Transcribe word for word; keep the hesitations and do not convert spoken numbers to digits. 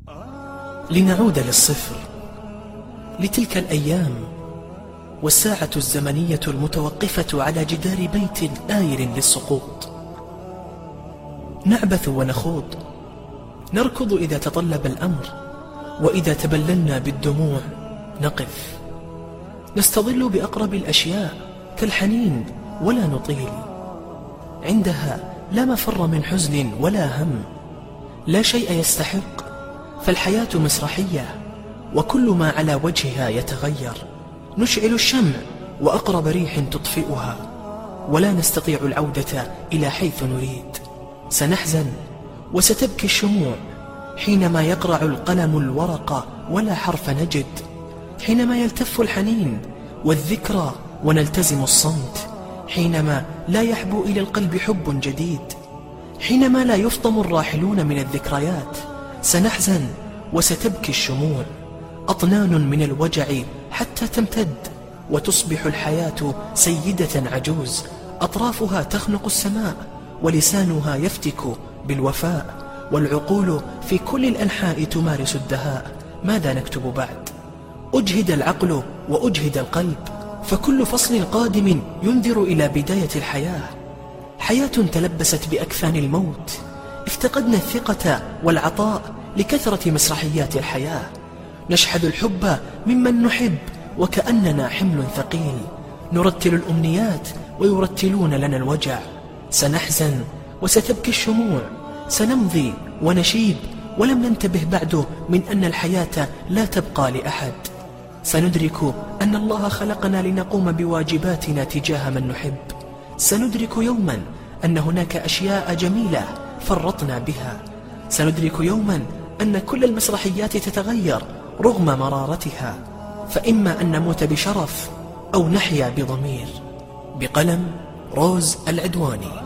لنعود للصفر، لتلك الأيام والساعة الزمنية المتوقفة على جدار بيت آير للسقوط. نعبث ونخوض، نركض إذا تطلب الأمر، وإذا تبللنا بالدموع نقف. نستظل بأقرب الأشياء كالحنين ولا نطيل، عندها لا مفر من حزن ولا هم، لا شيء يستحق، فالحياة مسرحية وكل ما على وجهها يتغير. نشعل الشمع وأقرب ريح تطفئها، ولا نستطيع العودة إلى حيث نريد. سنحزن وستبكي الشموع حينما يقرع القلم الورق ولا حرف نجد، حينما يلتف الحنين والذكرى ونلتزم الصمت، حينما لا يحبو إلى القلب حب جديد، حينما لا يفطم الراحلون من الذكريات. سنحزن وستبكي الشموع أطنان من الوجع حتى تمتد، وتصبح الحياة سيدة عجوز أطرافها تخنق السماء، ولسانها يفتك بالوفاء، والعقول في كل الأنحاء تمارس الدهاء. ماذا نكتب بعد؟ أجهد العقل وأجهد القلب، فكل فصل قادم ينذر إلى بداية الحياة. حياة تلبست بأكفان الموت، افتقدنا الثقة والعطاء لكثرة مسرحيات الحياة. نشحذ الحب ممن نحب وكأننا حمل ثقيل، نرتل الأمنيات ويرتلون لنا الوجع. سنحزن وستبكي الشموع، سنمضي ونشيب ولم ننتبه بعد من أن الحياة لا تبقى لأحد. سندرك أن الله خلقنا لنقوم بواجباتنا تجاه من نحب. سندرك يوما أن هناك أشياء جميلة فرطنا بها. سندرك يوما أن كل المسرحيات تتغير رغم مرارتها، فإما أن نموت بشرف أو نحيا بضمير. بقلم روز العدواني.